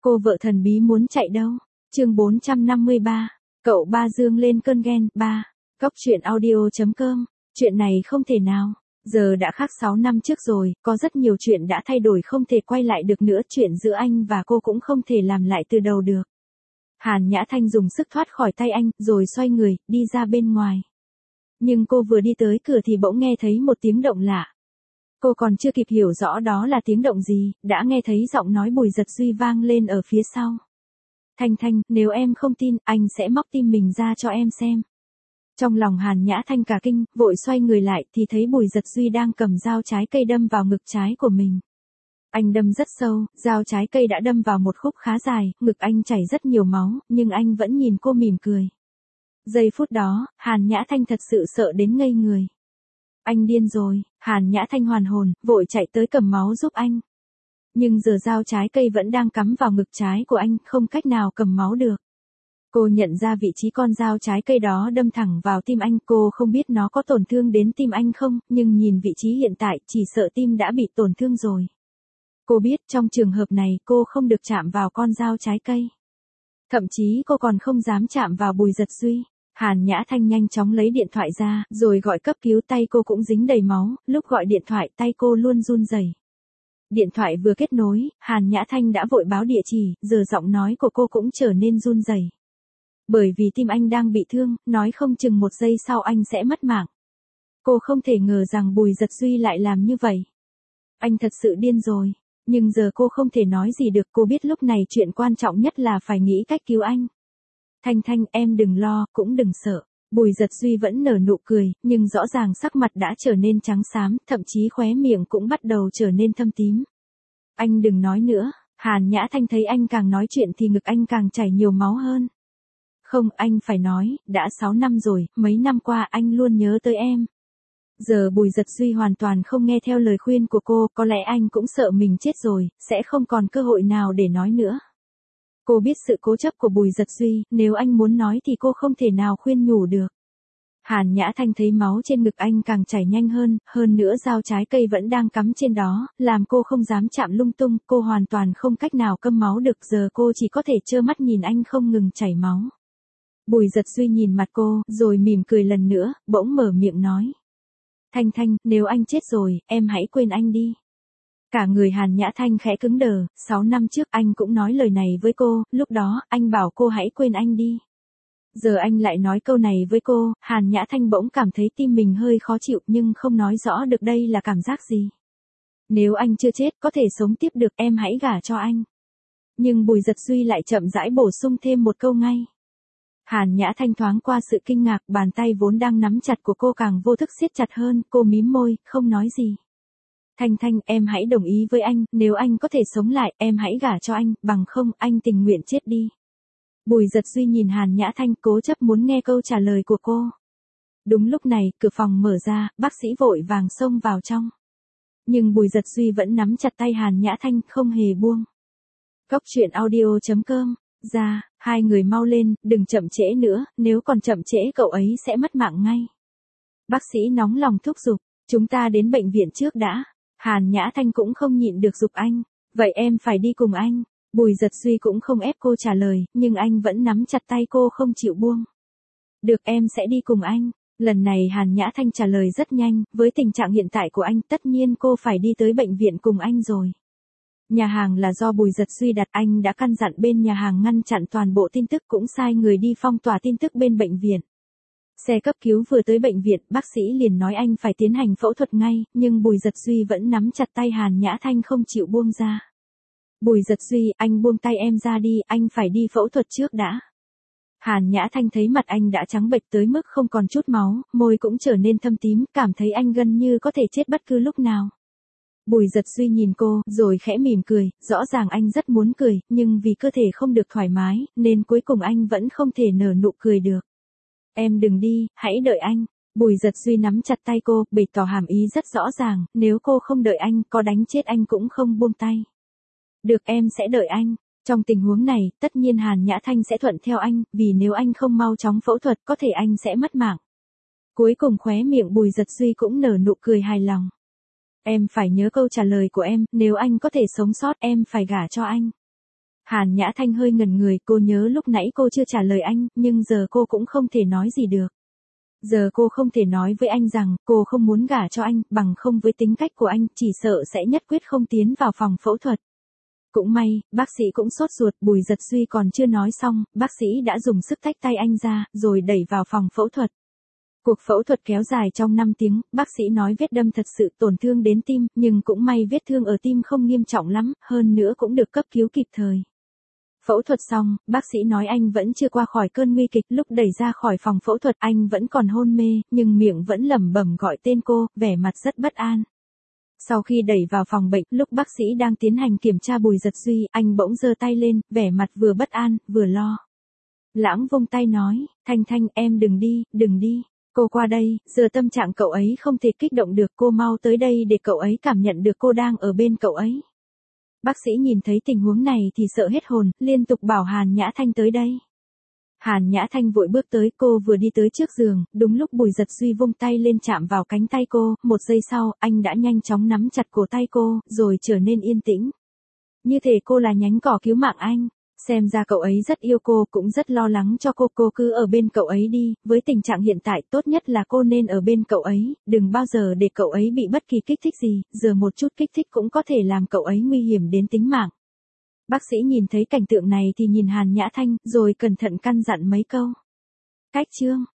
Cô vợ thần bí muốn chạy đâu? Chương 453. Cậu ba dương lên cơn ghen. 3. Cóc truyện audio.com. Chuyện này không thể nào. Giờ đã khác 6 năm trước rồi, có rất nhiều chuyện đã thay đổi không thể quay lại được nữa. Chuyện giữa anh và cô cũng không thể làm lại từ đầu được. Hàn Nhã Thanh dùng sức thoát khỏi tay anh, rồi xoay người, đi ra bên ngoài. Nhưng cô vừa đi tới cửa thì bỗng nghe thấy một tiếng động lạ. Cô còn chưa kịp hiểu rõ đó là tiếng động gì, đã nghe thấy giọng nói Bùi Dật Duy vang lên ở phía sau. Thanh Thanh, nếu em không tin, anh sẽ móc tim mình ra cho em xem. Trong lòng Hàn Nhã Thanh cả kinh, vội xoay người lại thì thấy Bùi Dật Duy đang cầm dao trái cây đâm vào ngực trái của mình. Anh đâm rất sâu, dao trái cây đã đâm vào một khúc khá dài, ngực anh chảy rất nhiều máu, nhưng anh vẫn nhìn cô mỉm cười. Giây phút đó, Hàn Nhã Thanh thật sự sợ đến ngây người. Anh điên rồi, Hàn Nhã Thanh hoàn hồn, vội chạy tới cầm máu giúp anh. Nhưng giờ dao trái cây vẫn đang cắm vào ngực trái của anh, không cách nào cầm máu được. Cô nhận ra vị trí con dao trái cây đó đâm thẳng vào tim anh, cô không biết nó có tổn thương đến tim anh không, nhưng nhìn vị trí hiện tại, chỉ sợ tim đã bị tổn thương rồi. Cô biết trong trường hợp này cô không được chạm vào con dao trái cây. Thậm chí cô còn không dám chạm vào Bùi Dật Duy. Hàn Nhã Thanh nhanh chóng lấy điện thoại ra, rồi gọi cấp cứu, tay cô cũng dính đầy máu, lúc gọi điện thoại tay cô luôn run rẩy. Điện thoại vừa kết nối, Hàn Nhã Thanh đã vội báo địa chỉ, giờ giọng nói của cô cũng trở nên run rẩy. Bởi vì tim anh đang bị thương, nói không chừng một giây sau anh sẽ mất mạng. Cô không thể ngờ rằng Bùi Dật Duy lại làm như vậy. Anh thật sự điên rồi. Nhưng giờ cô không thể nói gì được, cô biết lúc này chuyện quan trọng nhất là phải nghĩ cách cứu anh. Thanh Thanh, em đừng lo, cũng đừng sợ. Bùi Dật Duy vẫn nở nụ cười, nhưng rõ ràng sắc mặt đã trở nên trắng xám, thậm chí khóe miệng cũng bắt đầu trở nên thâm tím. Anh đừng nói nữa. Hàn Nhã Thanh thấy anh càng nói chuyện thì ngực anh càng chảy nhiều máu hơn. Không, anh phải nói, đã 6 năm rồi, mấy năm qua anh luôn nhớ tới em. Giờ Bùi Dật Duy hoàn toàn không nghe theo lời khuyên của cô, có lẽ anh cũng sợ mình chết rồi, sẽ không còn cơ hội nào để nói nữa. Cô biết sự cố chấp của Bùi Dật Duy, nếu anh muốn nói thì cô không thể nào khuyên nhủ được. Hàn Nhã Thanh thấy máu trên ngực anh càng chảy nhanh hơn nữa dao trái cây vẫn đang cắm trên đó, làm cô không dám chạm lung tung, cô hoàn toàn không cách nào câm máu được, giờ cô chỉ có thể trơ mắt nhìn anh không ngừng chảy máu. Bùi Dật Duy nhìn mặt cô, rồi mỉm cười lần nữa, bỗng mở miệng nói. Thanh Thanh, nếu anh chết rồi, em hãy quên anh đi. Cả người Hàn Nhã Thanh khẽ cứng đờ, 6 năm trước anh cũng nói lời này với cô, lúc đó, anh bảo cô hãy quên anh đi. Giờ anh lại nói câu này với cô, Hàn Nhã Thanh bỗng cảm thấy tim mình hơi khó chịu nhưng không nói rõ được đây là cảm giác gì. Nếu anh chưa chết, có thể sống tiếp được, em hãy gả cho anh. Nhưng Bùi Dật Duy lại chậm rãi bổ sung thêm một câu ngay. Hàn Nhã Thanh thoáng qua sự kinh ngạc, bàn tay vốn đang nắm chặt của cô càng vô thức siết chặt hơn, cô mím môi, không nói gì. Thanh Thanh, em hãy đồng ý với anh, nếu anh có thể sống lại, em hãy gả cho anh, bằng không, anh tình nguyện chết đi. Bùi Dật Duy nhìn Hàn Nhã Thanh cố chấp muốn nghe câu trả lời của cô. Đúng lúc này, cửa phòng mở ra, bác sĩ vội vàng xông vào trong. Nhưng Bùi Dật Duy vẫn nắm chặt tay Hàn Nhã Thanh, không hề buông. Cóc truyện audio.com. Ra, hai người mau lên, đừng chậm trễ nữa, nếu còn chậm trễ cậu ấy sẽ mất mạng ngay. Bác sĩ nóng lòng thúc giục, chúng ta đến bệnh viện trước đã. Hàn Nhã Thanh cũng không nhịn được giục anh, vậy em phải đi cùng anh. Bùi Dật Duy cũng không ép cô trả lời, nhưng anh vẫn nắm chặt tay cô không chịu buông. Được, em sẽ đi cùng anh. Lần này Hàn Nhã Thanh trả lời rất nhanh, với tình trạng hiện tại của anh tất nhiên cô phải đi tới bệnh viện cùng anh rồi. Nhà hàng là do Bùi Dật Duy đặt, anh đã căn dặn bên nhà hàng ngăn chặn toàn bộ tin tức, cũng sai người đi phong tỏa tin tức bên bệnh viện. Xe cấp cứu vừa tới bệnh viện, bác sĩ liền nói anh phải tiến hành phẫu thuật ngay, nhưng Bùi Dật Duy vẫn nắm chặt tay Hàn Nhã Thanh không chịu buông ra. Bùi Dật Duy, anh buông tay em ra đi, anh phải đi phẫu thuật trước đã. Hàn Nhã Thanh thấy mặt anh đã trắng bệch tới mức không còn chút máu, môi cũng trở nên thâm tím, cảm thấy anh gần như có thể chết bất cứ lúc nào. Bùi Dật Duy nhìn cô, rồi khẽ mỉm cười, rõ ràng anh rất muốn cười, nhưng vì cơ thể không được thoải mái, nên cuối cùng anh vẫn không thể nở nụ cười được. Em đừng đi, hãy đợi anh. Bùi Dật Duy nắm chặt tay cô, bày tỏ hàm ý rất rõ ràng, nếu cô không đợi anh, có đánh chết anh cũng không buông tay. Được, em sẽ đợi anh. Trong tình huống này, tất nhiên Hàn Nhã Thanh sẽ thuận theo anh, vì nếu anh không mau chóng phẫu thuật, có thể anh sẽ mất mạng. Cuối cùng khóe miệng Bùi Dật Duy cũng nở nụ cười hài lòng. Em phải nhớ câu trả lời của em, nếu anh có thể sống sót, em phải gả cho anh. Hàn Nhã Thanh hơi ngẩn người, cô nhớ lúc nãy cô chưa trả lời anh, nhưng giờ cô cũng không thể nói gì được. Giờ cô không thể nói với anh rằng, cô không muốn gả cho anh, bằng không với tính cách của anh, chỉ sợ sẽ nhất quyết không tiến vào phòng phẫu thuật. Cũng may, bác sĩ cũng sốt ruột, Bùi Giật Duy còn chưa nói xong, bác sĩ đã dùng sức tách tay anh ra, rồi đẩy vào phòng phẫu thuật. Cuộc phẫu thuật kéo dài trong 5 tiếng, bác sĩ nói vết đâm thật sự tổn thương đến tim, nhưng cũng may vết thương ở tim không nghiêm trọng lắm, hơn nữa cũng được cấp cứu kịp thời. Phẫu thuật xong, bác sĩ nói anh vẫn chưa qua khỏi cơn nguy kịch, lúc đẩy ra khỏi phòng phẫu thuật anh vẫn còn hôn mê, nhưng miệng vẫn lẩm bẩm gọi tên cô, vẻ mặt rất bất an. Sau khi đẩy vào phòng bệnh, lúc bác sĩ đang tiến hành kiểm tra Bùi Giật Duy, anh bỗng giơ tay lên, vẻ mặt vừa bất an, vừa lo. Lãng vung tay nói, Thanh Thanh em đừng đi, đừng đi. Cô qua đây, giờ tâm trạng cậu ấy không thể kích động được, cô mau tới đây để cậu ấy cảm nhận được cô đang ở bên cậu ấy. Bác sĩ nhìn thấy tình huống này thì sợ hết hồn, liên tục bảo Hàn Nhã Thanh tới đây. Hàn Nhã Thanh vội bước tới, cô vừa đi tới trước giường, đúng lúc Bùi Giật Duy vung tay lên chạm vào cánh tay cô, một giây sau, anh đã nhanh chóng nắm chặt cổ tay cô, rồi trở nên yên tĩnh. Như thể cô là nhánh cỏ cứu mạng anh. Xem ra cậu ấy rất yêu cô, cũng rất lo lắng cho cô cứ ở bên cậu ấy đi, với tình trạng hiện tại tốt nhất là cô nên ở bên cậu ấy, đừng bao giờ để cậu ấy bị bất kỳ kích thích gì, giờ một chút kích thích cũng có thể làm cậu ấy nguy hiểm đến tính mạng. Bác sĩ nhìn thấy cảnh tượng này thì nhìn Hàn Nhã Thanh, rồi cẩn thận căn dặn mấy câu. Cách chương